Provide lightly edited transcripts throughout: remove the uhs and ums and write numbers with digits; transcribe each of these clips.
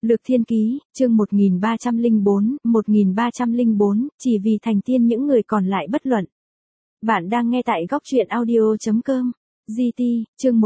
Lược Thiên Ký, chương 1304, chỉ vì thành tiên những người còn lại bất luận. Bạn đang nghe tại góc truyện audio.com. GT, chương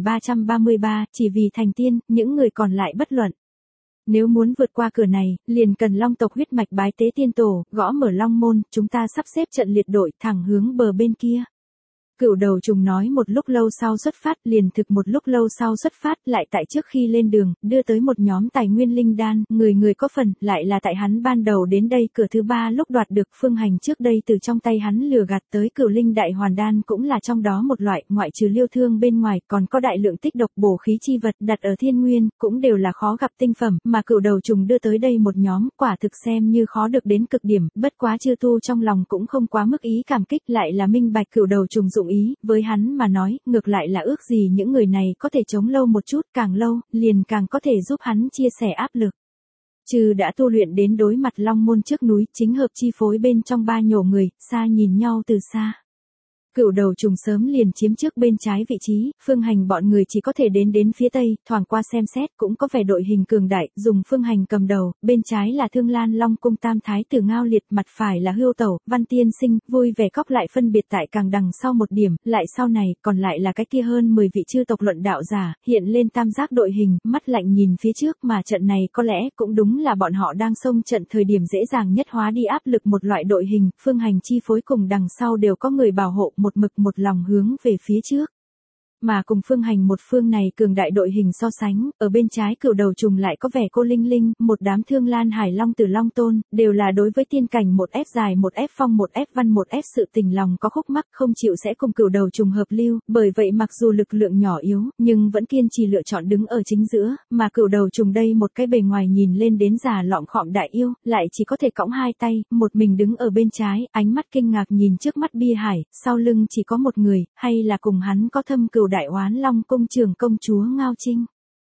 1333, chỉ vì thành tiên, những người còn lại bất luận. Nếu muốn vượt qua cửa này, liền cần long tộc huyết mạch bái tế tiên tổ, gõ mở long môn, chúng ta sắp xếp trận liệt đội thẳng hướng bờ bên kia. Cửu đầu trùng nói một lúc lâu sau xuất phát, liền thực một lúc lâu sau xuất phát, lại tại trước khi lên đường, đưa tới một nhóm tài nguyên linh đan, người người có phần, lại là tại hắn ban đầu đến đây cửa thứ ba lúc đoạt được phương hành trước đây từ trong tay hắn lừa gạt tới cửu linh đại hoàn đan cũng là trong đó một loại, ngoại trừ liêu thương bên ngoài, còn có đại lượng tích độc bổ khí chi vật đặt ở thiên nguyên, cũng đều là khó gặp tinh phẩm, mà cửu đầu trùng đưa tới đây một nhóm, quả thực xem như khó được đến cực điểm, bất quá chư tu trong lòng cũng không quá mức ý cảm kích, lại là minh bạch cửu đầu trùng dụng ý, với hắn mà nói, ngược lại là ước gì những người này có thể chống lâu một chút, càng lâu, liền càng có thể giúp hắn chia sẻ áp lực. Trừ đã tu luyện đến đối mặt long môn trước núi, chính hợp chi phối bên trong ba nhổ người, xa nhìn nhau từ xa. Cửu đầu trùng sớm liền chiếm trước bên trái vị trí, phương hành bọn người chỉ có thể đến phía tây, thoảng qua xem xét, cũng có vẻ đội hình cường đại, dùng phương hành cầm đầu, bên trái là Thương Lan Long cung tam thái tử Ngao Liệt, mặt phải là Hưu Tẩu, Văn Tiên Sinh, vui vẻ cóc lại phân biệt tại càng đằng sau một điểm, lại sau này, còn lại là cái kia hơn 10 vị chư tộc luận đạo giả, hiện lên tam giác đội hình, mắt lạnh nhìn phía trước mà trận này có lẽ cũng đúng là bọn họ đang xông trận thời điểm dễ dàng nhất hóa đi áp lực một loại đội hình, phương hành chi phối cùng đằng sau đều có người bảo hộ, một mực một lòng hướng về phía trước. Mà cùng phương hành một phương này cường đại đội hình so sánh, ở bên trái cửu đầu trùng lại có vẻ cô linh linh, một đám Thương Lan Hải Long Tử Long Tôn, đều là đối với tiên cảnh một ép dài một ép phong một ép văn một ép sự tình lòng có khúc mắc không chịu sẽ cùng cửu đầu trùng hợp lưu, bởi vậy mặc dù lực lượng nhỏ yếu, nhưng vẫn kiên trì lựa chọn đứng ở chính giữa, mà cửu đầu trùng đây một cái bề ngoài nhìn lên đến già lọm khọm đại yêu, lại chỉ có thể cõng hai tay, một mình đứng ở bên trái, ánh mắt kinh ngạc nhìn trước mắt Bia Hải, sau lưng chỉ có một người, hay là cùng hắn có thâm cừu đại oán Long cung trưởng công chúa Ngao Trinh.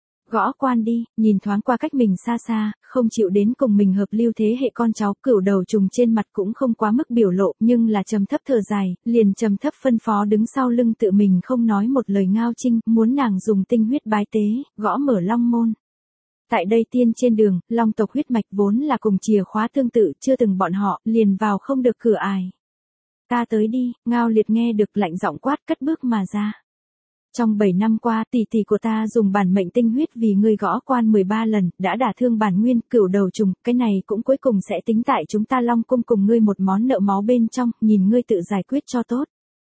Gõ quan đi, nhìn thoáng qua cách mình xa xa, không chịu đến cùng mình hợp lưu thế hệ con cháu, cửu đầu trùng trên mặt cũng không quá mức biểu lộ, nhưng là trầm thấp thở dài, liền trầm thấp phân phó đứng sau lưng tự mình không nói một lời Ngao Trinh, muốn nàng dùng tinh huyết bái tế, gõ mở long môn. Tại đây tiên trên đường, long tộc huyết mạch vốn là cùng chìa khóa tương tự, chưa từng bọn họ, liền vào không được cửa ải. Ta tới đi, Ngao Liệt nghe được lạnh giọng quát cất bước mà ra. Trong 7 năm qua, tỷ tỷ của ta dùng bản mệnh tinh huyết vì ngươi gõ quan 13 lần, đã đả thương bản nguyên, cửu đầu trùng, cái này cũng cuối cùng sẽ tính tại chúng ta Long cung cùng ngươi một món nợ máu bên trong, nhìn ngươi tự giải quyết cho tốt.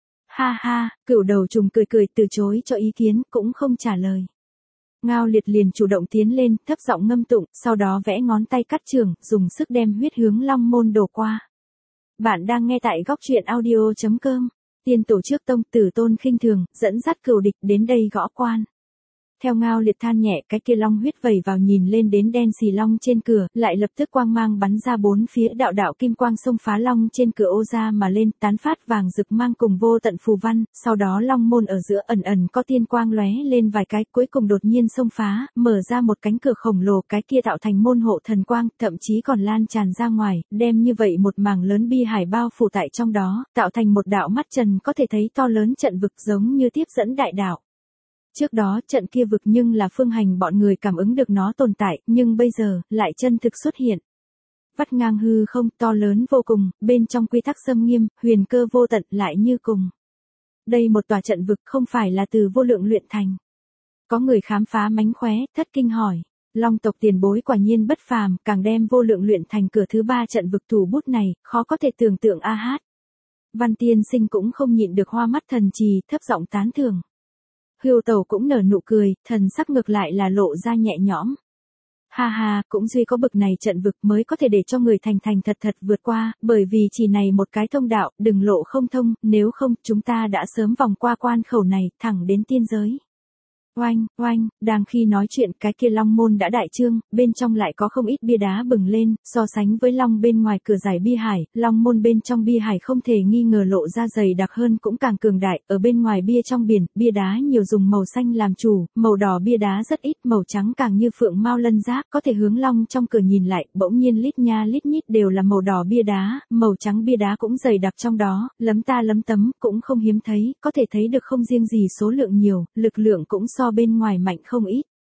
Ha ha, cửu đầu trùng cười cười từ chối cho ý kiến, cũng không trả lời. Ngao Liệt liền chủ động tiến lên, thấp giọng ngâm tụng, sau đó vẽ ngón tay cắt trường, dùng sức đem huyết hướng long môn đổ qua. Bạn đang nghe tại góc truyện audio.com. Tiên tổ trước tông Tử Tôn khinh thường, dẫn dắt cừu địch đến đây gõ quan. Theo Ngao Liệt than nhẹ, cái kia long huyết vẩy vào nhìn lên đến đen xì long trên cửa, lại lập tức quang mang bắn ra bốn phía, đạo đạo kim quang xông phá long trên cửa ô ra mà lên, tán phát vàng rực mang cùng vô tận phù văn, sau đó long môn ở giữa ẩn ẩn có tiên quang lóe lên vài cái, cuối cùng đột nhiên xông phá, mở ra một cánh cửa khổng lồ, cái kia tạo thành môn hộ thần quang, thậm chí còn lan tràn ra ngoài, đem như vậy một mảng lớn Bia Hải bao phủ tại trong đó, tạo thành một đạo mắt trần có thể thấy to lớn trận vực giống như tiếp dẫn đại đạo. Trước đó trận kia vực nhưng là phương hành bọn người cảm ứng được nó tồn tại, nhưng bây giờ, lại chân thực xuất hiện. Vắt ngang hư không, to lớn vô cùng, bên trong quy tắc xâm nghiêm, huyền cơ vô tận lại như cùng. Đây một tòa trận vực không phải là từ vô lượng luyện thành. Có người khám phá mánh khóe, thất kinh hỏi. Long tộc tiền bối quả nhiên bất phàm, càng đem vô lượng luyện thành cửa thứ ba trận vực thủ bút này, khó có thể tưởng tượng a hát. Văn Tiên Sinh cũng không nhịn được hoa mắt thần trì, thấp giọng tán thưởng. Hưu Tẩu cũng nở nụ cười, thần sắc ngược lại là lộ ra nhẹ nhõm. Ha ha, cũng duy có bực này trận vực mới có thể để cho người thành thành thật thật vượt qua, bởi vì chỉ này một cái thông đạo, đừng lộ không thông, nếu không, chúng ta đã sớm vòng qua quan khẩu này, thẳng đến tiên giới. Oanh, oanh, đang khi nói chuyện cái kia long môn đã đại trương, bên trong lại có không ít bia đá bừng lên, so sánh với long bên ngoài cửa giải Bia Hải, long môn bên trong Bia Hải không thể nghi ngờ lộ ra dày đặc hơn cũng càng cường đại, ở bên ngoài bia trong biển, bia đá nhiều dùng màu xanh làm chủ, màu đỏ bia đá rất ít, màu trắng càng như phượng mao lân giác, có thể hướng long trong cửa nhìn lại, bỗng nhiên lít nha lít nhít đều là màu đỏ bia đá, màu trắng bia đá cũng dày đặc trong đó, lấm ta lấm tấm, cũng không hiếm thấy, có thể thấy được không riêng gì số lượng nhiều, lực lượng cũng so bên ngoài mạnh không ít.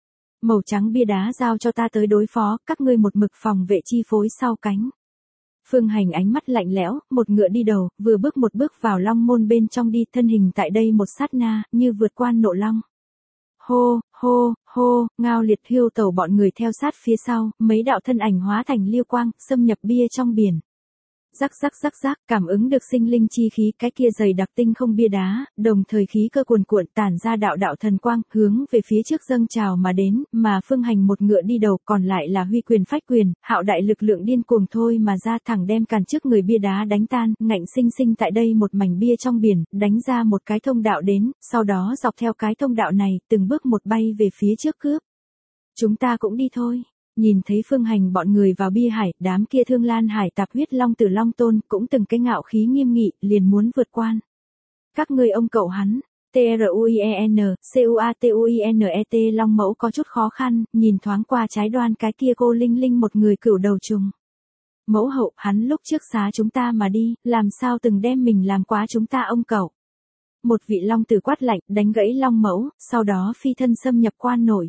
Màu trắng bia đá giao cho ta tới đối phó, các ngươi một mực phòng vệ chi phối sau cánh. Phương Hành ánh mắt lạnh lẽo, một ngựa đi đầu, vừa bước một bước vào long môn bên trong đi, thân hình tại đây một sát na, như vượt qua nộ long. Hô, hô, hô, Ngao Liệt Hưu Tẩu bọn người theo sát phía sau, mấy đạo thân ảnh hóa thành liêu quang, xâm nhập bia trong biển. Rắc rắc rắc rắc, cảm ứng được sinh linh chi khí, cái kia dày đặc tinh không bia đá, đồng thời khí cơ cuồn cuộn tản ra đạo đạo thần quang, hướng về phía trước dâng trào mà đến, mà Phương Hành một ngựa đi đầu, còn lại là huy quyền phách quyền, hạo đại lực lượng điên cuồng thôi mà ra, thẳng đem càn trước người bia đá đánh tan, ngạnh sinh sinh tại đây một mảnh bia trong biển, đánh ra một cái thông đạo đến, sau đó dọc theo cái thông đạo này, từng bước một bay về phía trước cướp. Chúng ta cũng đi thôi. Nhìn thấy Phương Hành bọn người vào bia hải, đám kia Thương Lan Hải tạp huyết long tử long tôn, cũng từng cái ngạo khí nghiêm nghị, liền muốn vượt quan. Các ngươi ông cậu hắn, TRUIEN, CUATUINET long mẫu có chút khó khăn, nhìn thoáng qua trái đoan cái kia cô Linh Linh một người cửu đầu trùng. Mẫu hậu, hắn lúc trước xá chúng ta mà đi, làm sao từng đem mình làm quá chúng ta ông cậu. Một vị long tử quát lạnh, đánh gãy long mẫu, sau đó phi thân xâm nhập quan nổi.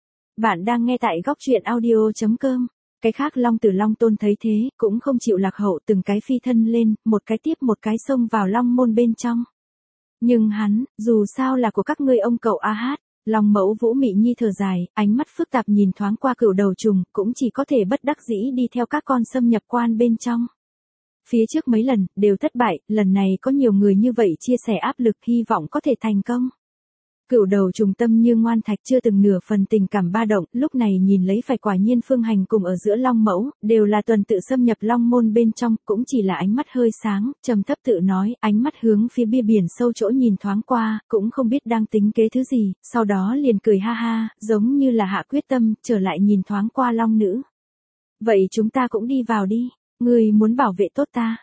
Bạn đang nghe tại góc truyện audio.com. Cái khác long tử long tôn thấy thế, cũng không chịu lạc hậu, từng cái phi thân lên, một cái tiếp một cái xông vào long môn bên trong. Nhưng hắn, dù sao là của các ngươi ông cậu a hát, long mẫu Vũ Mị Nhi thở dài, ánh mắt phức tạp nhìn thoáng qua cửu đầu trùng, cũng chỉ có thể bất đắc dĩ đi theo các con xâm nhập quan bên trong. Phía trước mấy lần, đều thất bại, lần này có nhiều người như vậy chia sẻ áp lực, hy vọng có thể thành công. Cửu đầu trùng tâm như ngoan thạch, chưa từng nửa phần tình cảm ba động, lúc này nhìn lấy phải quả nhiên Phương Hành cùng ở giữa long mẫu, đều là tuần tự xâm nhập long môn bên trong, cũng chỉ là ánh mắt hơi sáng, trầm thấp tự nói, ánh mắt hướng phía bia biển sâu chỗ nhìn thoáng qua, cũng không biết đang tính kế thứ gì, sau đó liền cười ha ha, giống như là hạ quyết tâm, trở lại nhìn thoáng qua long nữ. Vậy chúng ta cũng đi vào đi, người muốn bảo vệ tốt ta.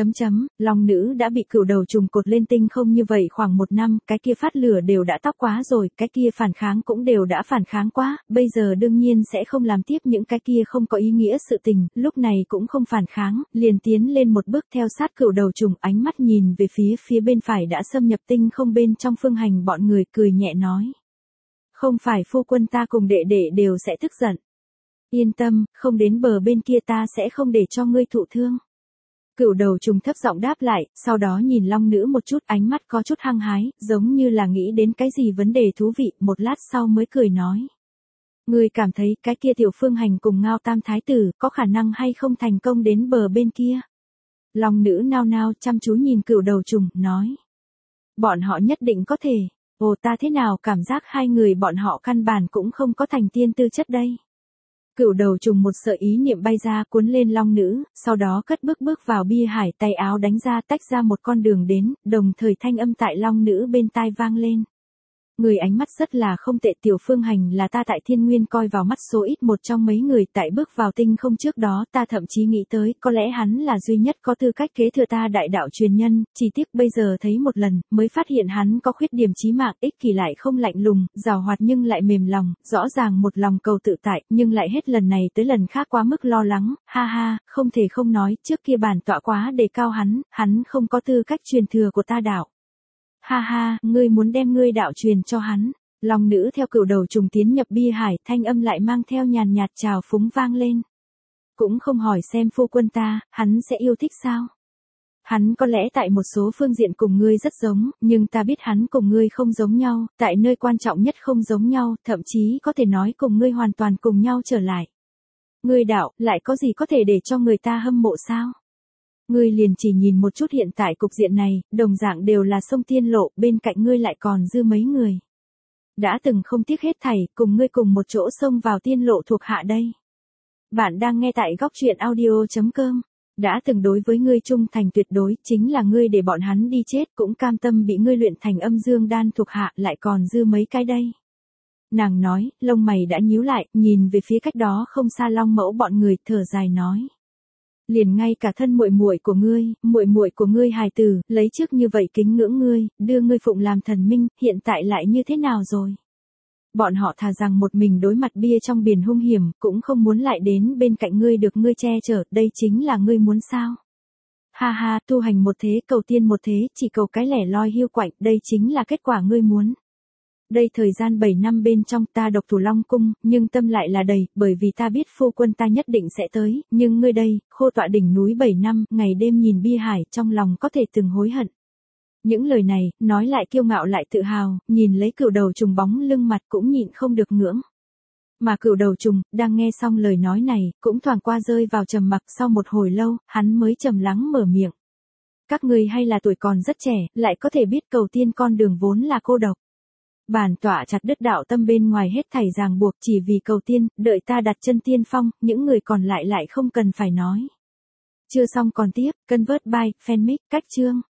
Long nữ đã bị cửu đầu trùng cột lên tinh không như vậy khoảng 1 năm, cái kia phát lửa đều đã tóc quá rồi, cái kia phản kháng cũng đều đã phản kháng quá, bây giờ đương nhiên sẽ không làm tiếp những cái kia không có ý nghĩa sự tình, lúc này cũng không phản kháng, liền tiến lên một bước theo sát cửu đầu trùng, ánh mắt nhìn về phía bên phải đã xâm nhập tinh không bên trong Phương Hành bọn người, cười nhẹ nói. Không phải phu quân ta cùng đệ đệ đều sẽ tức giận. Yên tâm, không đến bờ bên kia ta sẽ không để cho ngươi thụ thương. Cửu đầu trùng thấp giọng đáp lại, sau đó nhìn long nữ một chút, ánh mắt có chút hăng hái, giống như là nghĩ đến cái gì vấn đề thú vị, một lát sau mới cười nói. Ngươi cảm thấy cái kia tiểu Phương Hành cùng Ngao Tam Thái Tử, có khả năng hay không thành công đến bờ bên kia? Long nữ nao nao chăm chú nhìn cửu đầu trùng, nói. Bọn họ nhất định có thể, ồ ta thế nào cảm giác hai người bọn họ căn bản cũng không có thành tiên tư chất đây. Cửu đầu trùng một sợi ý niệm bay ra cuốn lên long nữ, sau đó cất bước vào bia hải, tay áo đánh ra tách ra một con đường đến, đồng thời thanh âm tại long nữ bên tai vang lên. Người ánh mắt rất là không tệ, tiểu Phương Hành là ta tại thiên nguyên coi vào mắt số ít một trong mấy người, tại bước vào tinh không trước đó ta thậm chí nghĩ tới, có lẽ hắn là duy nhất có tư cách kế thừa ta đại đạo truyền nhân, chỉ tiếc bây giờ thấy một lần, mới phát hiện hắn có khuyết điểm chí mạng, ích kỷ lại không lạnh lùng, giàu hoạt nhưng lại mềm lòng, rõ ràng một lòng cầu tự tại, nhưng lại hết lần này tới lần khác quá mức lo lắng, ha ha, không thể không nói, trước kia bản tọa quá đề cao hắn không có tư cách truyền thừa của ta đạo. Ha ha, ngươi muốn đem ngươi đạo truyền cho hắn. Long nữ theo cửu đầu trùng tiến nhập bia hải, thanh âm lại mang theo nhàn nhạt trào phúng vang lên. Cũng không hỏi xem phu quân ta, hắn sẽ yêu thích sao? Hắn có lẽ tại một số phương diện cùng ngươi rất giống, nhưng ta biết hắn cùng ngươi không giống nhau, tại nơi quan trọng nhất không giống nhau, thậm chí có thể nói cùng ngươi hoàn toàn cùng nhau trở lại. Ngươi đạo, lại có gì có thể để cho người ta hâm mộ sao? Ngươi liền chỉ nhìn một chút hiện tại cục diện này, đồng dạng đều là sông tiên lộ, bên cạnh ngươi lại còn dư mấy người. Đã từng không tiếc hết thảy, cùng ngươi cùng một chỗ xông vào tiên lộ thuộc hạ đây. Bạn đang nghe tại góc truyện audio.com. Đã từng đối với ngươi trung thành tuyệt đối, chính là ngươi để bọn hắn đi chết, cũng cam tâm bị ngươi luyện thành âm dương đan thuộc hạ, lại còn dư mấy cái đây. Nàng nói, lông mày đã nhíu lại, nhìn về phía cách đó không xa long mẫu bọn người, thở dài nói. Liền ngay cả thân muội muội của ngươi hài tử, lấy trước như vậy kính ngưỡng ngươi, đưa ngươi phụng làm thần minh, hiện tại lại như thế nào rồi? Bọn họ thà rằng một mình đối mặt bia trong biển hung hiểm, cũng không muốn lại đến bên cạnh ngươi được ngươi che chở, đây chính là ngươi muốn sao? Ha ha, tu hành một thế, cầu tiên một thế, chỉ cầu cái lẻ loi hiu quạnh, đây chính là kết quả ngươi muốn. Đây thời gian 7 năm bên trong ta độc thủ Long Cung, nhưng tâm lại là đầy, bởi vì ta biết phu quân ta nhất định sẽ tới, nhưng ngươi đây, khô tọa đỉnh núi 7 năm, ngày đêm nhìn bi hải, trong lòng có thể từng hối hận. Những lời này, nói lại kiêu ngạo lại tự hào, nhìn lấy cửu đầu trùng bóng lưng mặt cũng nhịn không được ngưỡng. Mà cửu đầu trùng, đang nghe xong lời nói này, cũng thoảng qua rơi vào trầm mặc, sau một hồi lâu, hắn mới trầm lắng mở miệng. Các ngươi hay là tuổi còn rất trẻ, lại có thể biết cầu tiên con đường vốn là cô độc. Bản tọa chặt đứt đạo tâm bên ngoài hết thảy ràng buộc chỉ vì cầu tiên, đợi ta đặt chân tiên phong, những người còn lại lại không cần phải nói. Chưa xong còn tiếp, Convert by, Fanmic, cách chương.